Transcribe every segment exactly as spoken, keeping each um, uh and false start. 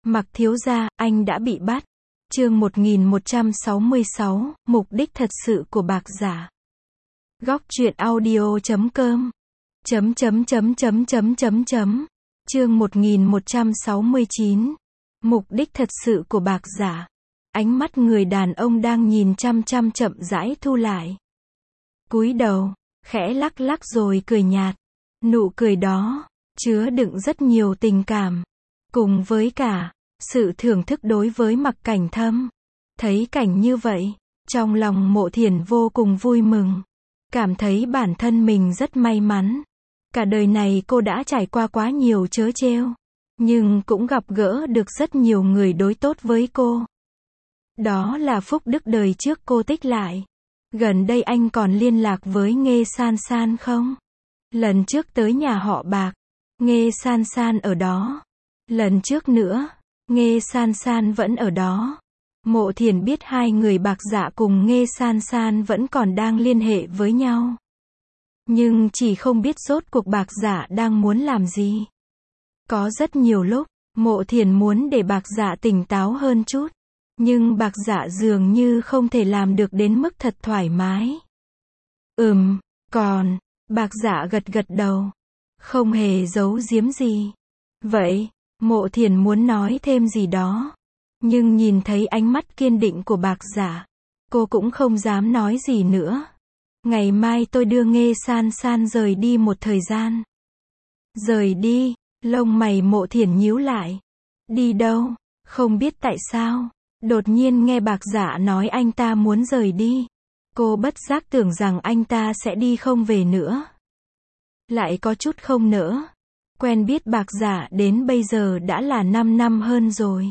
Mặc thiếu gia, anh đã bị bắt. Chương một nghìn một trăm sáu mươi sáu, mục đích thật sự của bạc giả. Góc truyện audio chấm com chấm chấm chấm chấm chấm chấm chấm Chương một nghìn một trăm sáu mươi chín. Mục đích thật sự của bạc giả. Ánh mắt người đàn ông đang nhìn chăm chăm chậm rãi thu lại. Cúi đầu, khẽ lắc lắc rồi cười nhạt. Nụ cười đó chứa đựng rất nhiều tình cảm, cùng với cả sự thưởng thức đối với Mặc Cảnh Thâm. Thấy cảnh như vậy, trong lòng Mộ Thiển vô cùng vui mừng, cảm thấy bản thân mình rất may mắn. Cả đời này cô đã trải qua quá nhiều trớ trêu, nhưng cũng gặp gỡ được rất nhiều người đối tốt với cô. Đó là phúc đức đời trước cô tích lại. Gần đây anh còn liên lạc với Nghê San San không? Lần trước tới nhà họ Bạc, Nghê San San ở đó. Lần trước nữa, Nghê San San vẫn ở đó. Mộ Thiển biết hai người Bạc Dạ cùng Nghê San San vẫn còn đang liên hệ với nhau. Nhưng chỉ không biết rốt cuộc Bạc Dạ đang muốn làm gì. Có rất nhiều lúc, Mộ Thiển muốn để Bạc Dạ tỉnh táo hơn chút. Nhưng Bạc Dạ dường như không thể làm được đến mức thật thoải mái. Ừm, còn, Bạc Dạ gật gật đầu. Không hề giấu giếm gì. Vậy, Mộ Thiển muốn nói thêm gì đó. Nhưng nhìn thấy ánh mắt kiên định của Bạc Dạ, cô cũng không dám nói gì nữa. Ngày mai tôi đưa Nghê San San rời đi một thời gian. Rời đi, lông mày Mộ Thiển nhíu lại. Đi đâu? Không biết tại sao. Đột nhiên nghe Bạc Dạ nói anh ta muốn rời đi. Cô bất giác tưởng rằng anh ta sẽ đi không về nữa. Lại có chút không nỡ. Quen biết Bạc Dạ đến bây giờ đã là năm năm hơn rồi.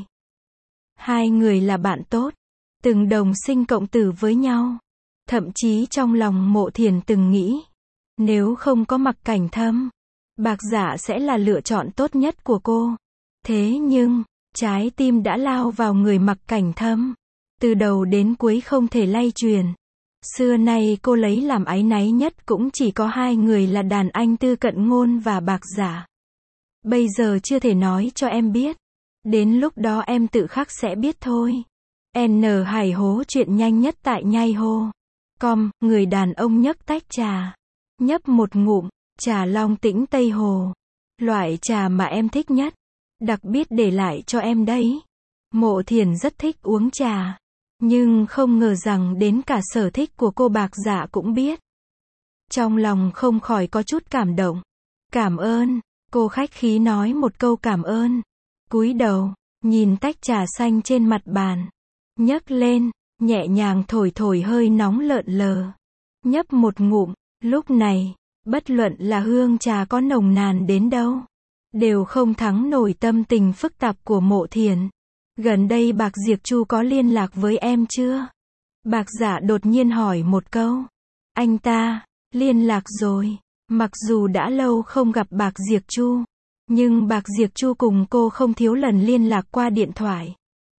Hai người là bạn tốt, từng đồng sinh cộng tử với nhau. Thậm chí trong lòng Mộ Thiển từng nghĩ, nếu không có Mặc Cảnh Thâm, Bạc Dạ sẽ là lựa chọn tốt nhất của cô. Thế nhưng, trái tim đã lao vào người Mặc Cảnh Thâm. Từ đầu đến cuối không thể lay chuyển. Xưa nay cô lấy làm áy náy nhất cũng chỉ có hai người là đàn anh Tư Cận Ngôn và Bạc Dạ. Bây giờ chưa thể nói cho em biết. Đến lúc đó em tự khắc sẽ biết thôi. N Hải hố chuyện nhanh nhất tại nhai hô. Com, người đàn ông nhấc tách trà. Nhấp một ngụm, trà Long Tĩnh Tây Hồ. Loại trà mà em thích nhất. Đặc biệt để lại cho em đấy. Mộ Thiển rất thích uống trà. Nhưng không ngờ rằng đến cả sở thích của cô Bạc Dạ cũng biết. Trong lòng không khỏi có chút cảm động. Cảm ơn. Cô khách khí nói một câu cảm ơn. Cúi đầu, nhìn tách trà xanh trên mặt bàn. Nhấc lên, nhẹ nhàng thổi thổi hơi nóng lợn lờ. Nhấp một ngụm, lúc này, bất luận là hương trà có nồng nàn đến đâu, đều không thắng nổi tâm tình phức tạp của Mộ Thiển. Gần đây Bạc Diệp Chu có liên lạc với em chưa? Bạc Dạ đột nhiên hỏi một câu. Anh ta, liên lạc rồi. Mặc dù đã lâu không gặp Bạc Diệp Chu, nhưng Bạc Diệp Chu cùng cô không thiếu lần liên lạc qua điện thoại.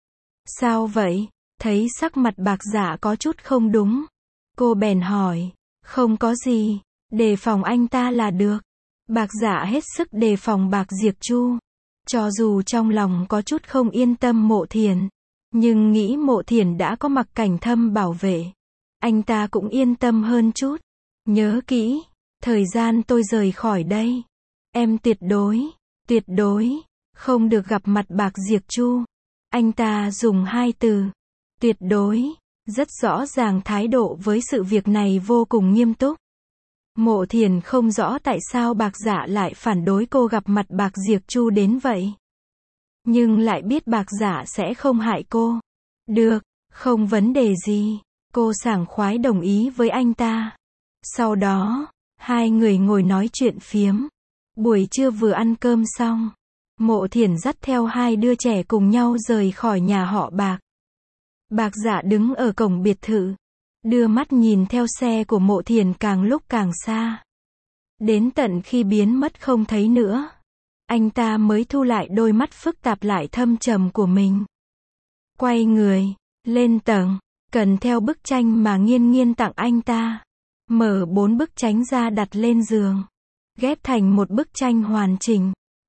Sao vậy? Thấy sắc mặt Bạc Dạ có chút không đúng. Cô bèn hỏi. Không có gì, đề phòng anh ta là được. Bạc Dạ hết sức đề phòng Bạc Diệp Chu. Cho dù trong lòng có chút không yên tâm Mộ Thiển, nhưng nghĩ Mộ Thiển đã có Mặc Cảnh Thâm bảo vệ, anh ta cũng yên tâm hơn chút. Nhớ kỹ, thời gian tôi rời khỏi đây, em tuyệt đối, tuyệt đối, không được gặp mặt Bạc Diệp Chu. Anh ta dùng hai từ, tuyệt đối, rất rõ ràng thái độ với sự việc này vô cùng nghiêm túc. Mộ Thiển không rõ tại sao Bạc Dạ lại phản đối cô gặp mặt Bạc Diệp Chu đến vậy. Nhưng lại biết Bạc Dạ sẽ không hại cô. Được, không vấn đề gì. Cô sảng khoái đồng ý với anh ta. Sau đó, hai người ngồi nói chuyện phiếm. Buổi trưa vừa ăn cơm xong, Mộ Thiển dắt theo hai đứa trẻ cùng nhau rời khỏi nhà họ Bạc. Bạc Dạ đứng ở cổng biệt thự, đưa mắt nhìn theo xe của Mộ Thiển càng lúc càng xa. Đến tận khi biến mất không thấy nữa, anh ta mới thu lại đôi mắt phức tạp lại thâm trầm của mình. Quay người, lên tầng, cần theo bức tranh mà Nghiên Nghiên tặng anh ta. Mở bốn bức tranh ra đặt lên giường, ghép thành một bức tranh hoàn chỉnh.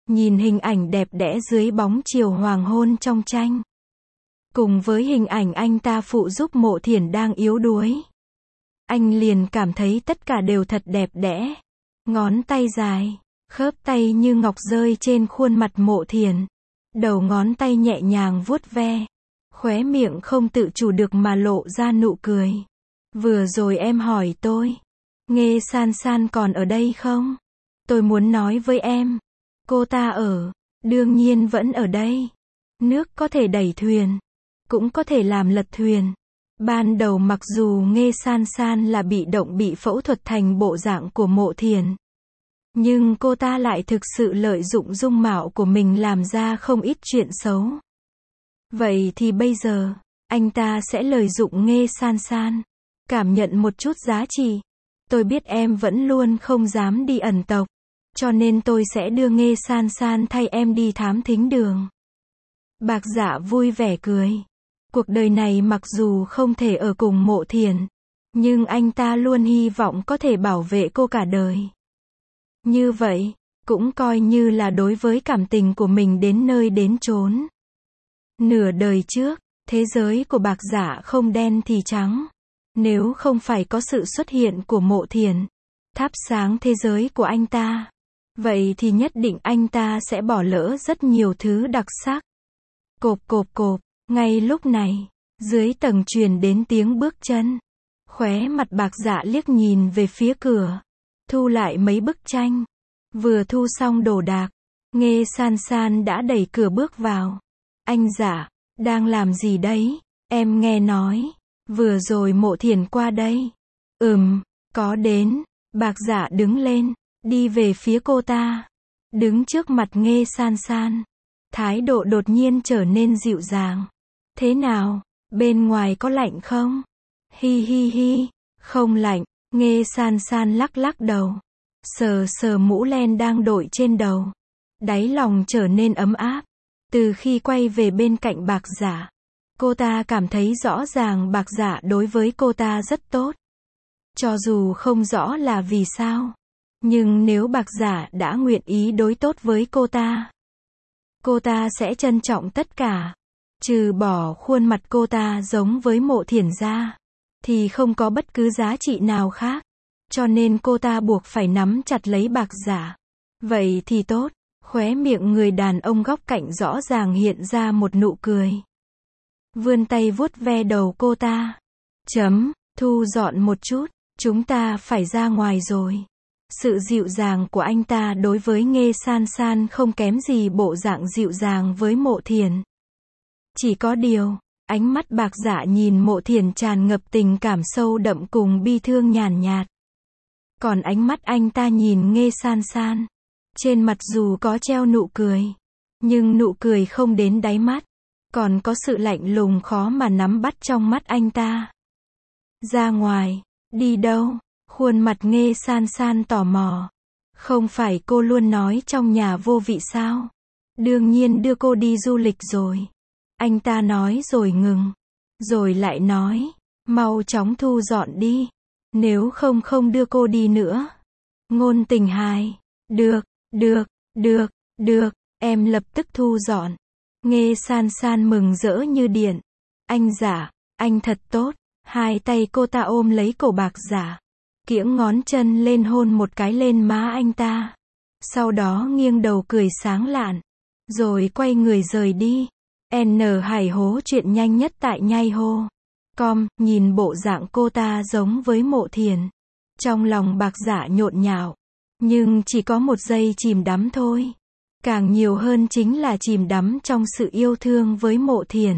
Nhìn hình ảnh đẹp đẽ dưới bóng chiều hoàng hôn trong tranh. Cùng với hình ảnh anh ta phụ giúp Mộ Thiển đang yếu đuối. Anh liền cảm thấy tất cả đều thật đẹp đẽ. Ngón tay dài, khớp tay như ngọc rơi trên khuôn mặt Mộ Thiển. Đầu ngón tay nhẹ nhàng vuốt ve. Khóe miệng không tự chủ được mà lộ ra nụ cười. Vừa rồi em hỏi tôi, Nghê San San còn ở đây không? Tôi muốn nói với em, cô ta ở, đương nhiên vẫn ở đây. Nước có thể đẩy thuyền, cũng có thể làm lật thuyền. Ban đầu mặc dù Nghê San San là bị động bị phẫu thuật thành bộ dạng của Mộ Thiển, nhưng cô ta lại thực sự lợi dụng dung mạo của mình làm ra không ít chuyện xấu. Vậy thì bây giờ, anh ta sẽ lợi dụng Nghê San San, cảm nhận một chút giá trị. Tôi biết em vẫn luôn không dám đi ẩn tộc, cho nên tôi sẽ đưa Nghê San San thay em đi thám thính đường. Bạc Dạ vui vẻ cười. Cuộc đời này mặc dù không thể ở cùng Mộ Thiển, nhưng anh ta luôn hy vọng có thể bảo vệ cô cả đời. Như vậy, cũng coi như là đối với cảm tình của mình đến nơi đến chốn. Nửa đời trước, thế giới của Bạc Dạ không đen thì trắng. Nếu không phải có sự xuất hiện của Mộ Thiển, thắp sáng thế giới của anh ta, vậy thì nhất định anh ta sẽ bỏ lỡ rất nhiều thứ đặc sắc. Cộp cộp cộp, ngay lúc này, dưới tầng truyền đến tiếng bước chân. Khóe mặt Bạc Dạ liếc nhìn về phía cửa, thu lại mấy bức tranh. Vừa thu xong đồ đạc, Nghê San San đã đẩy cửa bước vào. Anh Dạ, đang làm gì đấy? Em nghe nói, vừa rồi Mộ Thiển qua đây. Ừm, có đến. Bạc Dạ đứng lên, đi về phía cô ta. Đứng trước mặt Nghê San San. Thái độ đột nhiên trở nên dịu dàng. Thế nào, bên ngoài có lạnh không? Hi hi hi, không lạnh. Nghê San San lắc lắc đầu. Sờ sờ mũ len đang đội trên đầu. Đáy lòng trở nên ấm áp. Từ khi quay về bên cạnh Bạc Dạ, cô ta cảm thấy rõ ràng Bạc Dạ đối với cô ta rất tốt. Cho dù không rõ là vì sao, nhưng nếu Bạc Dạ đã nguyện ý đối tốt với cô ta, cô ta sẽ trân trọng tất cả. Trừ bỏ khuôn mặt cô ta giống với Mộ Thiển ra, thì không có bất cứ giá trị nào khác. Cho nên cô ta buộc phải nắm chặt lấy Bạc Dạ. Vậy thì tốt. Khóe miệng người đàn ông góc cạnh rõ ràng hiện ra một nụ cười. Vươn tay vuốt ve đầu cô ta. Chấm, thu dọn một chút, chúng ta phải ra ngoài rồi. Sự dịu dàng của anh ta đối với Nghê San San không kém gì bộ dạng dịu dàng với Mộ Thiển. Chỉ có điều, ánh mắt Bạc Dạ nhìn Mộ Thiển tràn ngập tình cảm sâu đậm cùng bi thương nhàn nhạt. Còn ánh mắt anh ta nhìn Nghê San San, trên mặt dù có treo nụ cười, nhưng nụ cười không đến đáy mắt, còn có sự lạnh lùng khó mà nắm bắt trong mắt anh ta. Ra ngoài, đi đâu? Khuôn mặt Nghê San San tò mò. Không phải cô luôn nói trong nhà vô vị sao? Đương nhiên đưa cô đi du lịch rồi. Anh ta nói rồi ngừng. Rồi lại nói, mau chóng thu dọn đi. Nếu không không đưa cô đi nữa. Ngôn Tình hài. Được, được, được, được, em lập tức thu dọn. Nghê San San mừng rỡ như điện. Anh Dạ, anh thật tốt. Hai tay cô ta ôm lấy cổ Bạc Dạ, kiễng ngón chân lên hôn một cái lên má anh ta. Sau đó nghiêng đầu cười sáng lạn, rồi quay người rời đi. N Hải hố chuyện nhanh nhất tại nhai hô com, nhìn bộ dạng cô ta giống với Mộ Thiển. Trong lòng Bạc Dạ nhộn nhạo, nhưng chỉ có một giây chìm đắm thôi. Càng nhiều hơn chính là chìm đắm trong sự yêu thương với Mộ Thiển.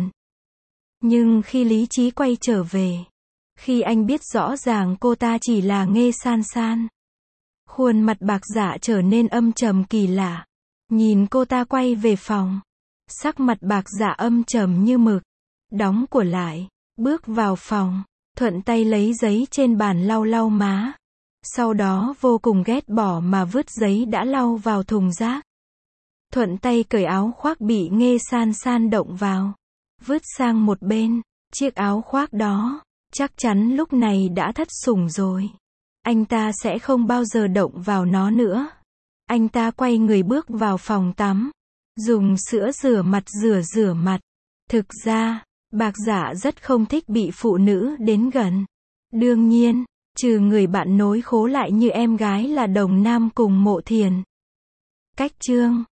Nhưng khi lý trí quay trở về, khi anh biết rõ ràng cô ta chỉ là Nghê San San, khuôn mặt Bạc Dạ trở nên âm trầm kỳ lạ. Nhìn cô ta quay về phòng, sắc mặt Bạc Dạ âm trầm như mực. Đóng cửa lại, bước vào phòng, thuận tay lấy giấy trên bàn lau lau má. Sau đó vô cùng ghét bỏ mà vứt giấy đã lau vào thùng rác. Thuận tay cởi áo khoác bị Nghê San San động vào, vứt sang một bên. Chiếc áo khoác đó, chắc chắn lúc này đã thất sủng rồi. Anh ta sẽ không bao giờ động vào nó nữa. Anh ta quay người bước vào phòng tắm. Dùng sữa rửa mặt rửa rửa mặt. Thực ra, Bạc Giả rất không thích bị phụ nữ đến gần. Đương nhiên, trừ người bạn nối khố lại như em gái là Đồng Nam cùng Mộ Thiền. Cách chương